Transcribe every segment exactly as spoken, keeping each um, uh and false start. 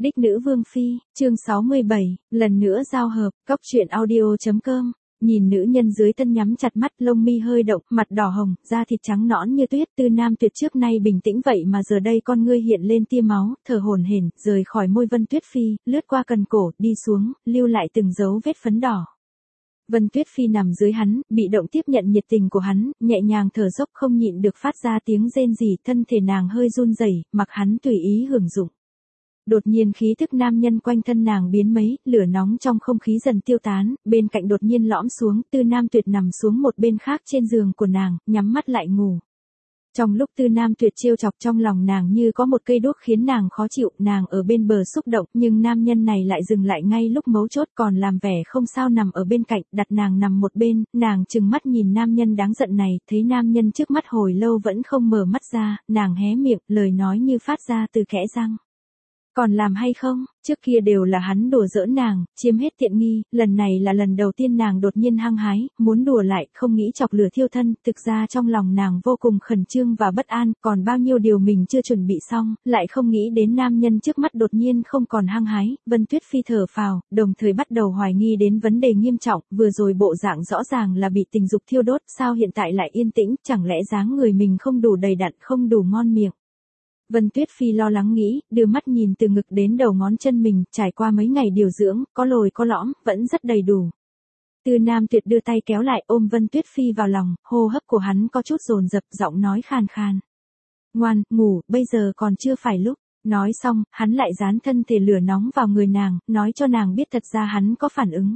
Đích nữ vương phi, chương sáu mươi bảy, lần nữa giao hợp, cóc truyện audio.com. Nhìn nữ nhân dưới thân nhắm chặt mắt, lông mi hơi động, mặt đỏ hồng, da thịt trắng nõn như tuyết. Tư Nam Tuyệt trước nay bình tĩnh vậy mà giờ đây con ngươi hiện lên tia máu, thở hổn hển, rời khỏi môi Vân Tuyết Phi, lướt qua cần cổ, đi xuống, lưu lại từng dấu vết phấn đỏ. Vân Tuyết Phi nằm dưới hắn, bị động tiếp nhận nhiệt tình của hắn, nhẹ nhàng thở dốc không nhịn được phát ra tiếng rên rỉ, thân thể nàng hơi run rẩy, mặc hắn tùy ý hưởng dụng. Đột nhiên khí thức nam nhân quanh thân nàng biến mấy, lửa nóng trong không khí dần tiêu tán, bên cạnh đột nhiên lõm xuống, Tư Nam Tuyệt nằm xuống một bên khác trên giường của nàng, nhắm mắt lại ngủ. Trong lúc Tư Nam Tuyệt trêu chọc, trong lòng nàng như có một cây đuốc khiến nàng khó chịu, nàng ở bên bờ xúc động, nhưng nam nhân này lại dừng lại ngay lúc mấu chốt, còn làm vẻ không sao nằm ở bên cạnh, đặt nàng nằm một bên, nàng trừng mắt nhìn nam nhân đáng giận này, thấy nam nhân trước mắt hồi lâu vẫn không mở mắt ra, nàng hé miệng, lời nói như phát ra từ kẽ răng. Còn làm hay không, trước kia đều là hắn đùa giỡn nàng, chiếm hết tiện nghi, lần này là lần đầu tiên nàng đột nhiên hăng hái, muốn đùa lại, không nghĩ chọc lửa thiêu thân, thực ra trong lòng nàng vô cùng khẩn trương và bất an, còn bao nhiêu điều mình chưa chuẩn bị xong, lại không nghĩ đến nam nhân trước mắt đột nhiên không còn hăng hái. Vân Tuyết Phi thở phào, đồng thời bắt đầu hoài nghi đến vấn đề nghiêm trọng, vừa rồi bộ dạng rõ ràng là bị tình dục thiêu đốt, sao hiện tại lại yên tĩnh, chẳng lẽ dáng người mình không đủ đầy đặn, không đủ ngon miệng. Vân Tuyết Phi lo lắng nghĩ, đưa mắt nhìn từ ngực đến đầu ngón chân mình, trải qua mấy ngày điều dưỡng, có lồi có lõm, vẫn rất đầy đủ. Tư Nam Tuyệt đưa tay kéo lại ôm Vân Tuyết Phi vào lòng, hô hấp của hắn có chút dồn dập, giọng nói khàn khàn. Ngoan, ngủ, bây giờ còn chưa phải lúc. Nói xong, hắn lại dán thân thể lửa nóng vào người nàng, nói cho nàng biết thật ra hắn có phản ứng.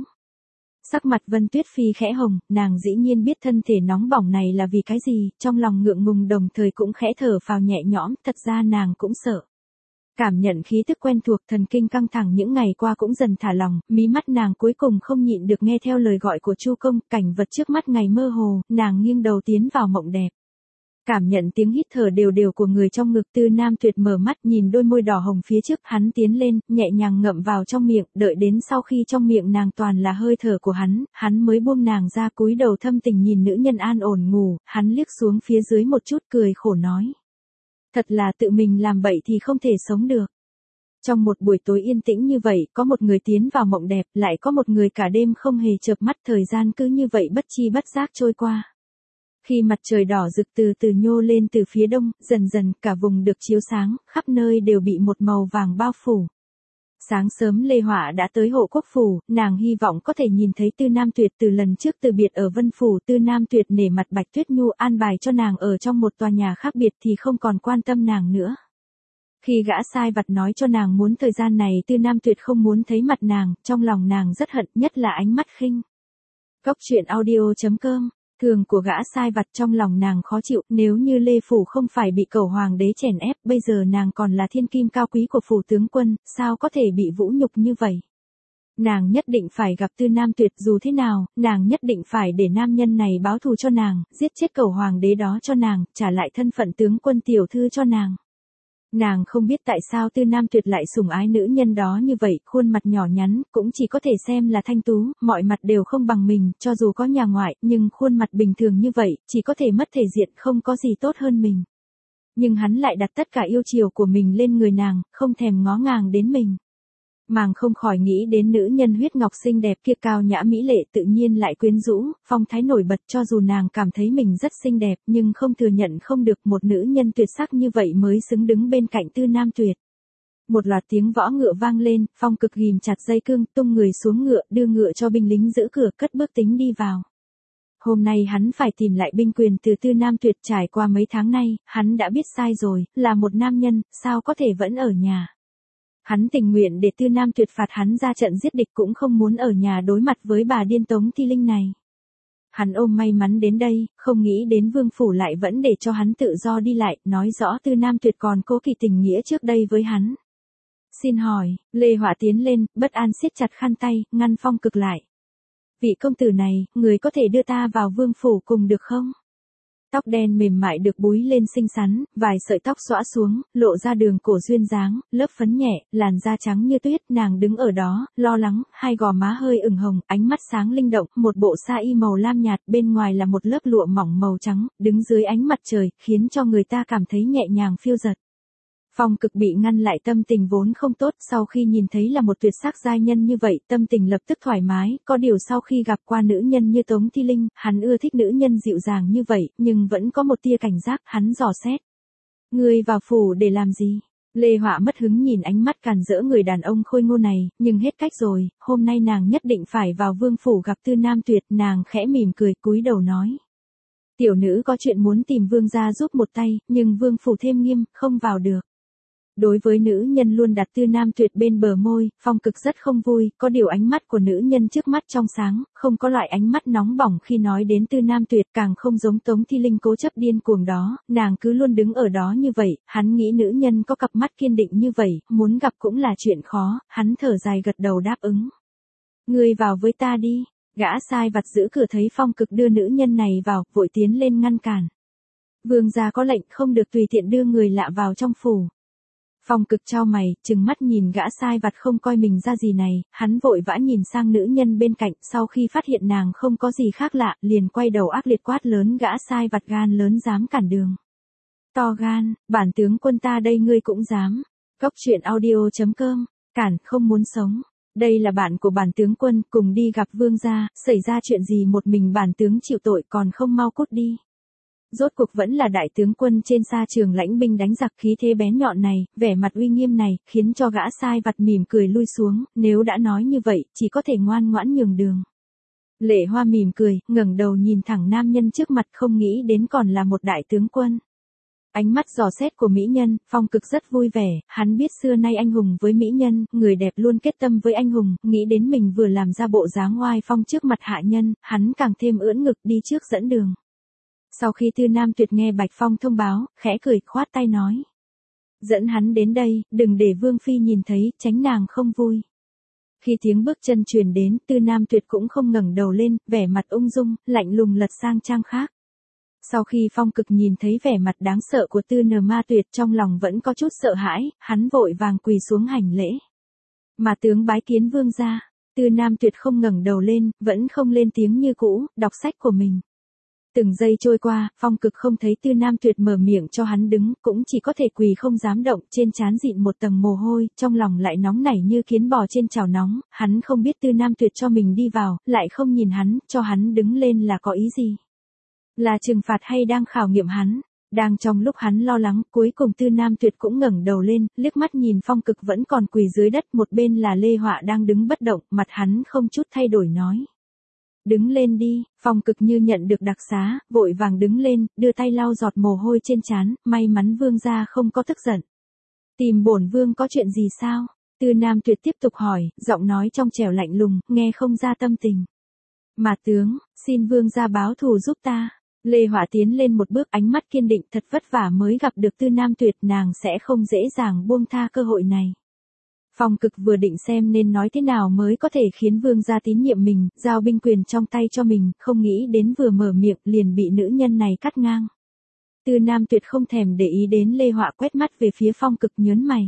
Sắc mặt Vân Tuyết Phi khẽ hồng, nàng dĩ nhiên biết thân thể nóng bỏng này là vì cái gì, trong lòng ngượng ngùng đồng thời cũng khẽ thở phào nhẹ nhõm, thật ra nàng cũng sợ. Cảm nhận khí tức quen thuộc, thần kinh căng thẳng những ngày qua cũng dần thả lỏng, mí mắt nàng cuối cùng không nhịn được nghe theo lời gọi của Chu Công, cảnh vật trước mắt ngày mơ hồ, nàng nghiêng đầu tiến vào mộng đẹp. Cảm nhận tiếng hít thở đều đều của người trong ngực, Tư Nam Tuyệt mở mắt nhìn đôi môi đỏ hồng phía trước, hắn tiến lên, nhẹ nhàng ngậm vào trong miệng, đợi đến sau khi trong miệng nàng toàn là hơi thở của hắn, hắn mới buông nàng ra, cúi đầu thâm tình nhìn nữ nhân an ổn ngủ, hắn liếc xuống phía dưới một chút cười khổ nói. Thật là tự mình làm bậy thì không thể sống được. Trong một buổi tối yên tĩnh như vậy, có một người tiến vào mộng đẹp, lại có một người cả đêm không hề chợp mắt, thời gian cứ như vậy bất chi bất giác trôi qua. Khi mặt trời đỏ rực từ từ nhô lên từ phía đông, dần dần cả vùng được chiếu sáng, khắp nơi đều bị một màu vàng bao phủ. Sáng sớm Lê Họa đã tới Hộ Quốc Phủ, nàng hy vọng có thể nhìn thấy Tư Nam Tuyệt từ lần trước từ biệt ở Vân Phủ. Tư Nam Tuyệt nể mặt Bạch Tuyết Nhu an bài cho nàng ở trong một tòa nhà khác biệt thì không còn quan tâm nàng nữa. Khi gã sai vặt nói cho nàng muốn thời gian này Tư Nam Tuyệt không muốn thấy mặt nàng, trong lòng nàng rất hận, nhất là ánh mắt khinh. Cóc truyện audio.com. Thường của gã sai vặt trong lòng nàng khó chịu, nếu như Lê Phủ không phải bị cẩu hoàng đế chèn ép, bây giờ nàng còn là thiên kim cao quý của phủ tướng quân, sao có thể bị vũ nhục như vậy. Nàng nhất định phải gặp Tư Nam Tuyệt, dù thế nào, nàng nhất định phải để nam nhân này báo thù cho nàng, giết chết cẩu hoàng đế đó cho nàng, trả lại thân phận tướng quân tiểu thư cho nàng. Nàng không biết tại sao Tư Nam Tuyệt lại sủng ái nữ nhân đó như vậy, khuôn mặt nhỏ nhắn, cũng chỉ có thể xem là thanh tú, mọi mặt đều không bằng mình, cho dù có nhà ngoại, nhưng khuôn mặt bình thường như vậy, chỉ có thể mất thể diện, không có gì tốt hơn mình. Nhưng hắn lại đặt tất cả yêu chiều của mình lên người nàng, không thèm ngó ngàng đến mình. Nàng không khỏi nghĩ đến nữ nhân huyết ngọc xinh đẹp kia, cao nhã mỹ lệ, tự nhiên lại quyến rũ, phong thái nổi bật, cho dù nàng cảm thấy mình rất xinh đẹp, nhưng không thừa nhận không được, một nữ nhân tuyệt sắc như vậy mới xứng đứng bên cạnh Tư Nam Tuyệt. Một loạt tiếng võ ngựa vang lên, Phong Cực ghim chặt dây cương, tung người xuống ngựa, đưa ngựa cho binh lính giữ cửa, cất bước tính đi vào. Hôm nay hắn phải tìm lại binh quyền từ Tư Nam Tuyệt, trải qua mấy tháng nay, hắn đã biết sai rồi, là một nam nhân, sao có thể vẫn ở nhà. Hắn tình nguyện để Tư Nam Tuyệt phạt hắn ra trận giết địch, cũng không muốn ở nhà đối mặt với bà điên Tống Thi Linh này. Hắn ôm may mắn đến đây, không nghĩ đến Vương Phủ lại vẫn để cho hắn tự do đi lại, nói rõ Tư Nam Tuyệt còn cố kỵ tình nghĩa trước đây với hắn. Xin hỏi, Lê Họa tiến lên, bất an siết chặt khăn tay, ngăn Phong Cực lại. Vị công tử này, người có thể đưa ta vào Vương Phủ cùng được không? Tóc đen mềm mại được búi lên xinh xắn, vài sợi tóc xõa xuống, lộ ra đường cổ duyên dáng, lớp phấn nhẹ, làn da trắng như tuyết, nàng đứng ở đó, lo lắng, hai gò má hơi ửng hồng, ánh mắt sáng linh động, một bộ sa y màu lam nhạt, bên ngoài là một lớp lụa mỏng màu trắng, đứng dưới ánh mặt trời, khiến cho người ta cảm thấy nhẹ nhàng phiêu dật. Phong Cực bị ngăn lại tâm tình vốn không tốt, sau khi nhìn thấy là một tuyệt sắc giai nhân như vậy, tâm tình lập tức thoải mái, có điều sau khi gặp qua nữ nhân như Tống Thi Linh, hắn ưa thích nữ nhân dịu dàng như vậy, nhưng vẫn có một tia cảnh giác, hắn dò xét. Ngươi vào phủ để làm gì? Lê Họa mất hứng nhìn ánh mắt càn rỡ người đàn ông khôi ngô này, nhưng hết cách rồi, hôm nay nàng nhất định phải vào vương phủ gặp Tư Nam Tuyệt, nàng khẽ mỉm cười cúi đầu nói. Tiểu nữ có chuyện muốn tìm vương gia giúp một tay, nhưng vương phủ thêm nghiêm, không vào được. Đối với nữ nhân luôn đặt Tư Nam Tuyệt bên bờ môi, Phong Cực rất không vui, có điều ánh mắt của nữ nhân trước mắt trong sáng, không có loại ánh mắt nóng bỏng khi nói đến Tư Nam Tuyệt, càng không giống Tống Thi Linh cố chấp điên cuồng đó, nàng cứ luôn đứng ở đó như vậy, hắn nghĩ nữ nhân có cặp mắt kiên định như vậy, muốn gặp cũng là chuyện khó, hắn thở dài gật đầu đáp ứng. Ngươi vào với ta đi, gã sai vặt giữ cửa thấy Phong Cực đưa nữ nhân này vào, vội tiến lên ngăn cản. Vương gia có lệnh không được tùy tiện đưa người lạ vào trong phủ. Phong Cực chau mày, trừng mắt nhìn gã sai vặt không coi mình ra gì này, hắn vội vã nhìn sang nữ nhân bên cạnh, sau khi phát hiện nàng không có gì khác lạ, liền quay đầu ác liệt quát lớn gã sai vặt gan lớn dám cản đường. To gan, bản tướng quân ta đây ngươi cũng dám. Cốc truyện audio chấm com, cản không muốn sống. Đây là bạn của bản tướng quân, cùng đi gặp vương gia, xảy ra chuyện gì một mình bản tướng chịu tội còn không mau cút đi. Rốt cuộc vẫn là đại tướng quân trên sa trường lãnh binh đánh giặc, khí thế bén nhọn này, vẻ mặt uy nghiêm này, khiến cho gã sai vặt mỉm cười lui xuống, nếu đã nói như vậy, chỉ có thể ngoan ngoãn nhường đường. Lệ Hoa mỉm cười, ngẩng đầu nhìn thẳng nam nhân trước mặt, không nghĩ đến còn là một đại tướng quân. Ánh mắt dò xét của mỹ nhân, Phong Cực rất vui vẻ, hắn biết xưa nay anh hùng với mỹ nhân, người đẹp luôn kết tâm với anh hùng, nghĩ đến mình vừa làm ra bộ dáng oai phong trước mặt hạ nhân, hắn càng thêm ưỡn ngực đi trước dẫn đường. Sau khi Tư Nam Tuyệt nghe Bạch Phong thông báo, khẽ cười, khoát tay nói. Dẫn hắn đến đây, đừng để Vương Phi nhìn thấy, tránh nàng không vui. Khi tiếng bước chân truyền đến, Tư Nam Tuyệt cũng không ngẩng đầu lên, vẻ mặt ung dung, lạnh lùng lật sang trang khác. Sau khi Phong Cực nhìn thấy vẻ mặt đáng sợ của Tư Nờ Ma Tuyệt, trong lòng vẫn có chút sợ hãi, hắn vội vàng quỳ xuống hành lễ. Mà tướng bái kiến vương gia. Tư Nam Tuyệt không ngẩng đầu lên, vẫn không lên tiếng như cũ, đọc sách của mình. Từng giây trôi qua, Phong Cực không thấy Tư Nam Tuyệt mở miệng cho hắn đứng, cũng chỉ có thể quỳ không dám động, trên trán dịn một tầng mồ hôi, trong lòng lại nóng nảy như kiến bò trên chảo nóng, hắn không biết Tư Nam Tuyệt cho mình đi vào, lại không nhìn hắn, cho hắn đứng lên là có ý gì? Là trừng phạt hay đang khảo nghiệm hắn? Đang trong lúc hắn lo lắng, cuối cùng Tư Nam Tuyệt cũng ngẩng đầu lên, liếc mắt nhìn Phong Cực vẫn còn quỳ dưới đất, một bên là Lê Họa đang đứng bất động, mặt hắn không chút thay đổi nói. Đứng lên đi, Phong Cực như nhận được đặc xá, vội vàng đứng lên, đưa tay lau giọt mồ hôi trên trán, may mắn vương gia không có tức giận. Tìm bổn vương có chuyện gì sao? Tư Nam Tuyệt tiếp tục hỏi, giọng nói trong trẻo lạnh lùng, nghe không ra tâm tình. Mà tướng, xin vương gia báo thù giúp ta. Lê Họa tiến lên một bước, ánh mắt kiên định, thật vất vả mới gặp được Tư Nam Tuyệt, nàng sẽ không dễ dàng buông tha cơ hội này. Phong Cực vừa định xem nên nói thế nào mới có thể khiến vương gia tín nhiệm mình, giao binh quyền trong tay cho mình, không nghĩ đến vừa mở miệng liền bị nữ nhân này cắt ngang. Tư Nam Tuyệt không thèm để ý đến Lê Họa, quét mắt về phía Phong Cực nhớn mày.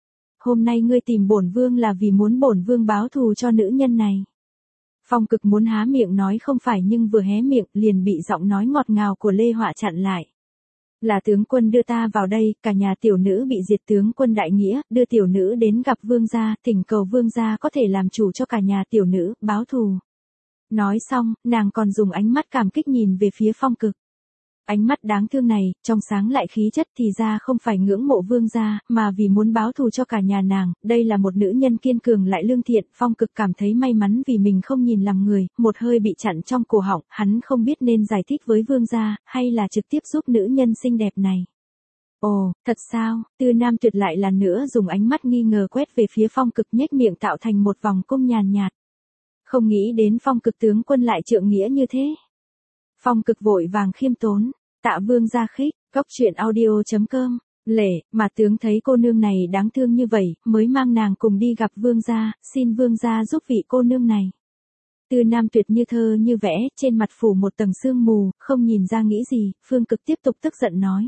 Hôm nay ngươi tìm bổn vương là vì muốn bổn vương báo thù cho nữ nhân này. Phong Cực muốn há miệng nói không phải, nhưng vừa hé miệng liền bị giọng nói ngọt ngào của Lê Họa chặn lại. Là tướng quân đưa ta vào đây, cả nhà tiểu nữ bị diệt, tướng quân đại nghĩa, đưa tiểu nữ đến gặp vương gia, thỉnh cầu vương gia có thể làm chủ cho cả nhà tiểu nữ, báo thù. Nói xong, nàng còn dùng ánh mắt cảm kích nhìn về phía Phong Cực. Ánh mắt đáng thương này, trong sáng lại khí chất, thì ra không phải ngưỡng mộ vương gia, mà vì muốn báo thù cho cả nhà nàng, đây là một nữ nhân kiên cường lại lương thiện. Phong Cực cảm thấy may mắn vì mình không nhìn lầm người, một hơi bị chặn trong cổ họng, hắn không biết nên giải thích với vương gia, hay là trực tiếp giúp nữ nhân xinh đẹp này. Ồ, thật sao? Tư Nam Tuyệt lại lần nữa dùng ánh mắt nghi ngờ quét về phía Phong Cực, nhếch miệng tạo thành một vòng cung nhàn nhạt. Không nghĩ đến Phong Cực tướng quân lại trượng nghĩa như thế. Phong Cực vội vàng khiêm tốn, tạ vương gia khích, cốc truyện audio chấm com, lệ, mà tướng thấy cô nương này đáng thương như vậy, mới mang nàng cùng đi gặp vương gia, xin vương gia giúp vị cô nương này. Tư Nam Tuyệt như thơ như vẽ, trên mặt phủ một tầng sương mù, không nhìn ra nghĩ gì, Phương Cực tiếp tục tức giận nói.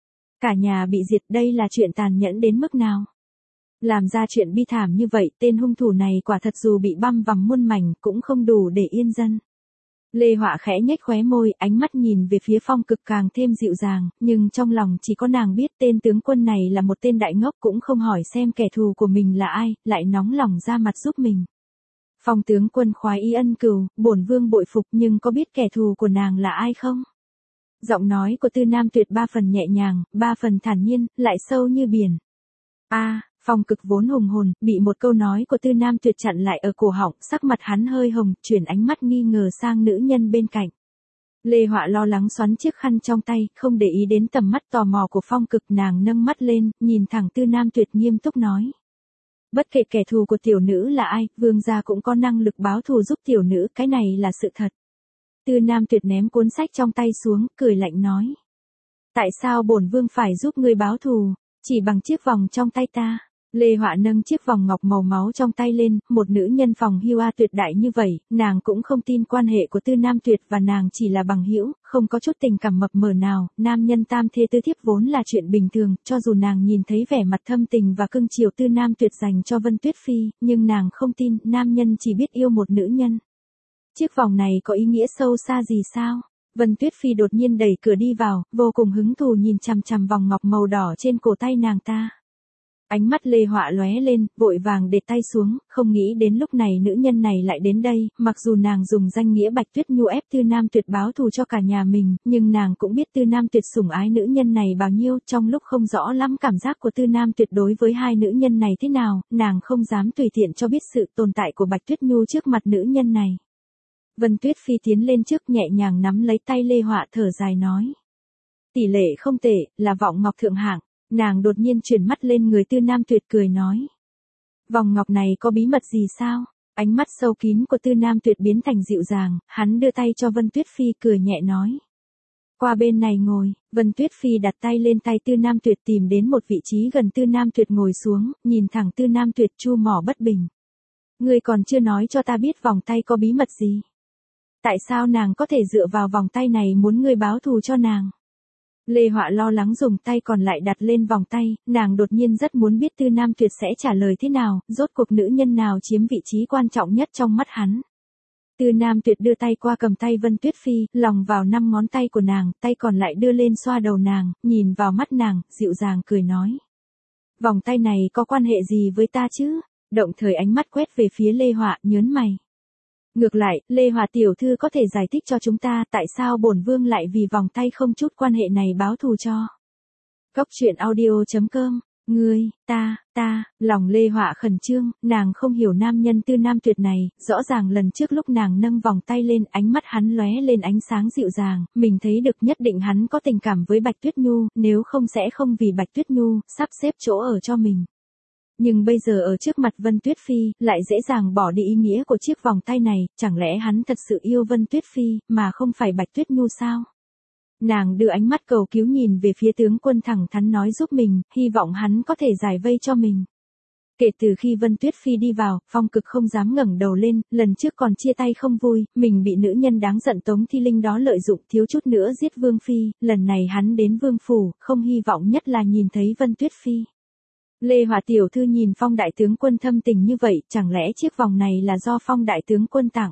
Cả nhà bị diệt, đây là chuyện tàn nhẫn đến mức nào? Làm ra chuyện bi thảm như vậy, tên hung thủ này quả thật dù bị băm vằm muôn mảnh cũng không đủ để yên dân. Lê Họa khẽ nhếch khóe môi, ánh mắt nhìn về phía Phong Cực càng thêm dịu dàng, nhưng trong lòng chỉ có nàng biết tên tướng quân này là một tên đại ngốc, cũng không hỏi xem kẻ thù của mình là ai, lại nóng lòng ra mặt giúp mình. Phong tướng quân khoái ý ân cừu, bổn vương bội phục, nhưng có biết kẻ thù của nàng là ai không? Giọng nói của Tư Nam Tuyệt ba phần nhẹ nhàng, ba phần thản nhiên, lại sâu như biển. A, Phong Cực vốn hùng hồn, bị một câu nói của Tư Nam Tuyệt chặn lại ở cổ họng, sắc mặt hắn hơi hồng, chuyển ánh mắt nghi ngờ sang nữ nhân bên cạnh. Lê Họa lo lắng xoắn chiếc khăn trong tay, không để ý đến tầm mắt tò mò của Phong Cực, nàng nâng mắt lên, nhìn thẳng Tư Nam Tuyệt nghiêm túc nói. Bất kể kẻ thù của tiểu nữ là ai, vương gia cũng có năng lực báo thù giúp tiểu nữ, cái này là sự thật. Tư Nam Tuyệt ném cuốn sách trong tay xuống, cười lạnh nói. Tại sao bổn vương phải giúp ngươi báo thù, chỉ bằng chiếc vòng trong tay ta? Lê Họa nâng chiếc vòng ngọc màu máu trong tay lên, một nữ nhân phòng hưu a tuyệt đại như vậy, nàng cũng không tin quan hệ của Tư Nam Tuyệt và nàng chỉ là bằng hữu, không có chút tình cảm mập mờ nào, nam nhân tam thê tứ thiếp vốn là chuyện bình thường, cho dù nàng nhìn thấy vẻ mặt thâm tình và cưng chiều Tư Nam Tuyệt dành cho Vân Tuyết Phi, nhưng nàng không tin, nam nhân chỉ biết yêu một nữ nhân. Chiếc vòng này có ý nghĩa sâu xa gì sao? Vân Tuyết Phi đột nhiên đẩy cửa đi vào, vô cùng hứng thú nhìn chằm chằm vòng ngọc màu đỏ trên cổ tay nàng ta. Ánh mắt Lê Họa lóe lên, vội vàng để tay xuống, không nghĩ đến lúc này nữ nhân này lại đến đây, mặc dù nàng dùng danh nghĩa Bạch Tuyết Nhu ép Tư Nam Tuyệt báo thù cho cả nhà mình, nhưng nàng cũng biết Tư Nam Tuyệt sủng ái nữ nhân này bao nhiêu, trong lúc không rõ lắm cảm giác của Tư Nam Tuyệt đối với hai nữ nhân này thế nào, nàng không dám tùy tiện cho biết sự tồn tại của Bạch Tuyết Nhu trước mặt nữ nhân này. Vân Tuyết Phi tiến lên trước nhẹ nhàng nắm lấy tay Lê Họa thở dài nói. Tỷ lệ không tệ, là vọng ngọc thượng hạng. Nàng đột nhiên chuyển mắt lên người Tư Nam Tuyệt cười nói. Vòng ngọc này có bí mật gì sao? Ánh mắt sâu kín của Tư Nam Tuyệt biến thành dịu dàng, hắn đưa tay cho Vân Tuyết Phi cười nhẹ nói. Qua bên này ngồi, Vân Tuyết Phi đặt tay lên tay Tư Nam Tuyệt tìm đến một vị trí gần Tư Nam Tuyệt ngồi xuống, nhìn thẳng Tư Nam Tuyệt chu mỏ bất bình. Ngươi còn chưa nói cho ta biết vòng tay có bí mật gì? Tại sao nàng có thể dựa vào vòng tay này muốn ngươi báo thù cho nàng? Lê Họa lo lắng dùng tay còn lại đặt lên vòng tay, nàng đột nhiên rất muốn biết Tư Nam Tuyệt sẽ trả lời thế nào, rốt cuộc nữ nhân nào chiếm vị trí quan trọng nhất trong mắt hắn. Tư Nam Tuyệt đưa tay qua cầm tay Vân Tuyết Phi, lòng vào năm ngón tay của nàng, tay còn lại đưa lên xoa đầu nàng, nhìn vào mắt nàng, dịu dàng cười nói. Vòng tay này có quan hệ gì với ta chứ? Động thời ánh mắt quét về phía Lê Họa, nhớn mày. Ngược lại, Lê Họa tiểu thư có thể giải thích cho chúng ta tại sao bổn vương lại vì vòng tay không chút quan hệ này báo thù cho. Cốc truyện audio chấm com, ngươi, ta, ta, lòng Lê Họa khẩn trương, nàng không hiểu nam nhân Tư Nam Tuyệt này, rõ ràng lần trước lúc nàng nâng vòng tay lên, ánh mắt hắn lóe lên ánh sáng dịu dàng, mình thấy được nhất định hắn có tình cảm với Bạch Tuyết Nhu, nếu không sẽ không vì Bạch Tuyết Nhu, sắp xếp chỗ ở cho mình. Nhưng bây giờ ở trước mặt Vân Tuyết Phi, lại dễ dàng bỏ đi ý nghĩa của chiếc vòng tay này, chẳng lẽ hắn thật sự yêu Vân Tuyết Phi, mà không phải Bạch Tuyết Nhu sao? Nàng đưa ánh mắt cầu cứu nhìn về phía tướng quân thẳng thắn nói giúp mình, hy vọng hắn có thể giải vây cho mình. Kể từ khi Vân Tuyết Phi đi vào, Phong Cực không dám ngẩng đầu lên, lần trước còn chia tay không vui, mình bị nữ nhân đáng giận Tống Thi Linh đó lợi dụng thiếu chút nữa giết Vương Phi, lần này hắn đến Vương Phủ, không hy vọng nhất là nhìn thấy Vân Tuyết Phi. Lê Họa tiểu thư nhìn Phong đại tướng quân thâm tình như vậy, chẳng lẽ chiếc vòng này là do Phong đại tướng quân tặng?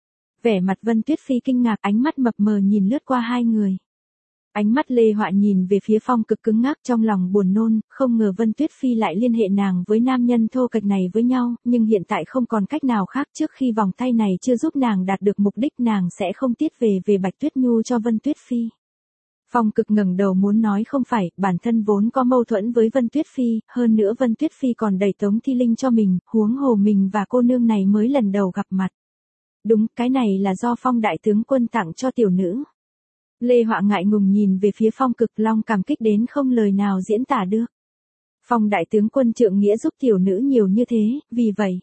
Vẻ mặt Vân Tuyết Phi kinh ngạc, ánh mắt mập mờ nhìn lướt qua hai người. Ánh mắt Lê Họa nhìn về phía Phong Cực cứng ngắc, trong lòng buồn nôn, không ngờ Vân Tuyết Phi lại liên hệ nàng với nam nhân thô kệch này với nhau, nhưng hiện tại không còn cách nào khác, trước khi vòng tay này chưa giúp nàng đạt được mục đích, nàng sẽ không tiết về về Bạch Tuyết Nhu cho Vân Tuyết Phi. Phong Cực ngẩng đầu muốn nói không phải, bản thân vốn có mâu thuẫn với Vân Tuyết Phi, hơn nữa Vân Tuyết Phi còn đẩy Tống Thi Linh cho mình, huống hồ mình và cô nương này mới lần đầu gặp mặt. Đúng, cái này là do Phong đại tướng quân tặng cho tiểu nữ. Lê Họa ngại ngùng nhìn về phía Phong Cực, long cảm kích đến không lời nào diễn tả được. Phong đại tướng quân trượng nghĩa giúp tiểu nữ nhiều như thế, vì vậy.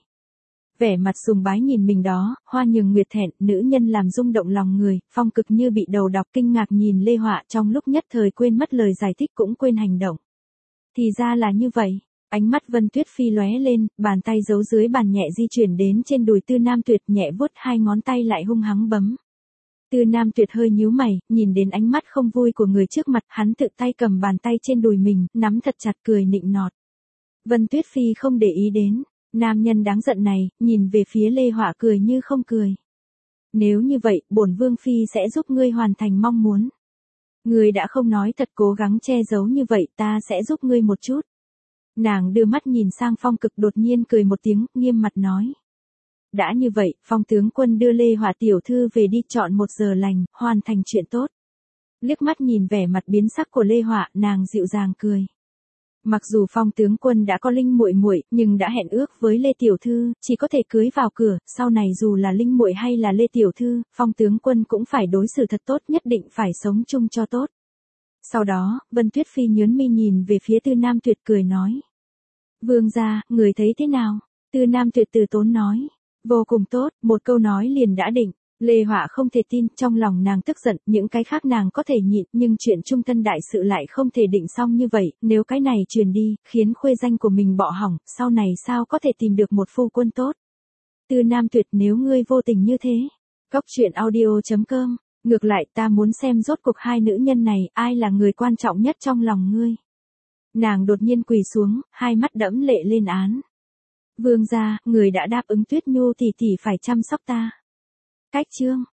Vẻ mặt sùng bái nhìn mình đó, Hoa Nhường Nguyệt thẹn, nữ nhân làm rung động lòng người, Phong Cực như bị đầu độc kinh ngạc nhìn Lê Họa, trong lúc nhất thời quên mất lời giải thích cũng quên hành động. Thì ra là như vậy, ánh mắt Vân Tuyết Phi lóe lên, bàn tay giấu dưới bàn nhẹ di chuyển đến trên đùi Tư Nam Tuyệt, nhẹ vuốt hai ngón tay lại hung hăng bấm. Tư Nam Tuyệt hơi nhíu mày, nhìn đến ánh mắt không vui của người trước mặt, hắn tự tay cầm bàn tay trên đùi mình, nắm thật chặt cười nịnh nọt. Vân Tuyết Phi không để ý đến. Nam nhân đáng giận này, nhìn về phía Lê Họa cười như không cười. Nếu như vậy, bổn vương phi sẽ giúp ngươi hoàn thành mong muốn. Ngươi đã không nói thật, cố gắng che giấu như vậy, ta sẽ giúp ngươi một chút. Nàng đưa mắt nhìn sang Phong Cực, đột nhiên cười một tiếng, nghiêm mặt nói. Đã như vậy, Phong tướng quân đưa Lê Hỏa tiểu thư về đi, chọn một giờ lành, hoàn thành chuyện tốt. Liếc mắt nhìn vẻ mặt biến sắc của Lê Hỏa, nàng dịu dàng cười. Mặc dù Phong tướng quân đã có Linh muội muội, nhưng đã hẹn ước với Lê tiểu thư, chỉ có thể cưới vào cửa, sau này dù là Linh muội hay là Lê tiểu thư, Phong tướng quân cũng phải đối xử thật tốt, nhất định phải sống chung cho tốt. Sau đó, Vân Tuyết Phi nhướng mi nhìn về phía Tư Nam Tuyệt, cười nói. Vương gia, người thấy thế nào? Tư Nam Tuyệt từ tốn nói. Vô cùng tốt, một câu nói liền đã định. Lê Hỏa không thể tin, trong lòng nàng tức giận, những cái khác nàng có thể nhịn, nhưng chuyện trung thân đại sự lại không thể định xong như vậy, nếu cái này truyền đi, khiến khuê danh của mình bọ hỏng, sau này sao có thể tìm được một phu quân tốt. Tư Nam Tuyệt, nếu ngươi vô tình như thế. Cốc truyện audio chấm com, ngược lại ta muốn xem rốt cuộc hai nữ nhân này, ai là người quan trọng nhất trong lòng ngươi. Nàng đột nhiên quỳ xuống, hai mắt đẫm lệ lên án. Vương gia, người đã đáp ứng Tuyết Nhu tỷ tỷ phải chăm sóc ta. Cách chương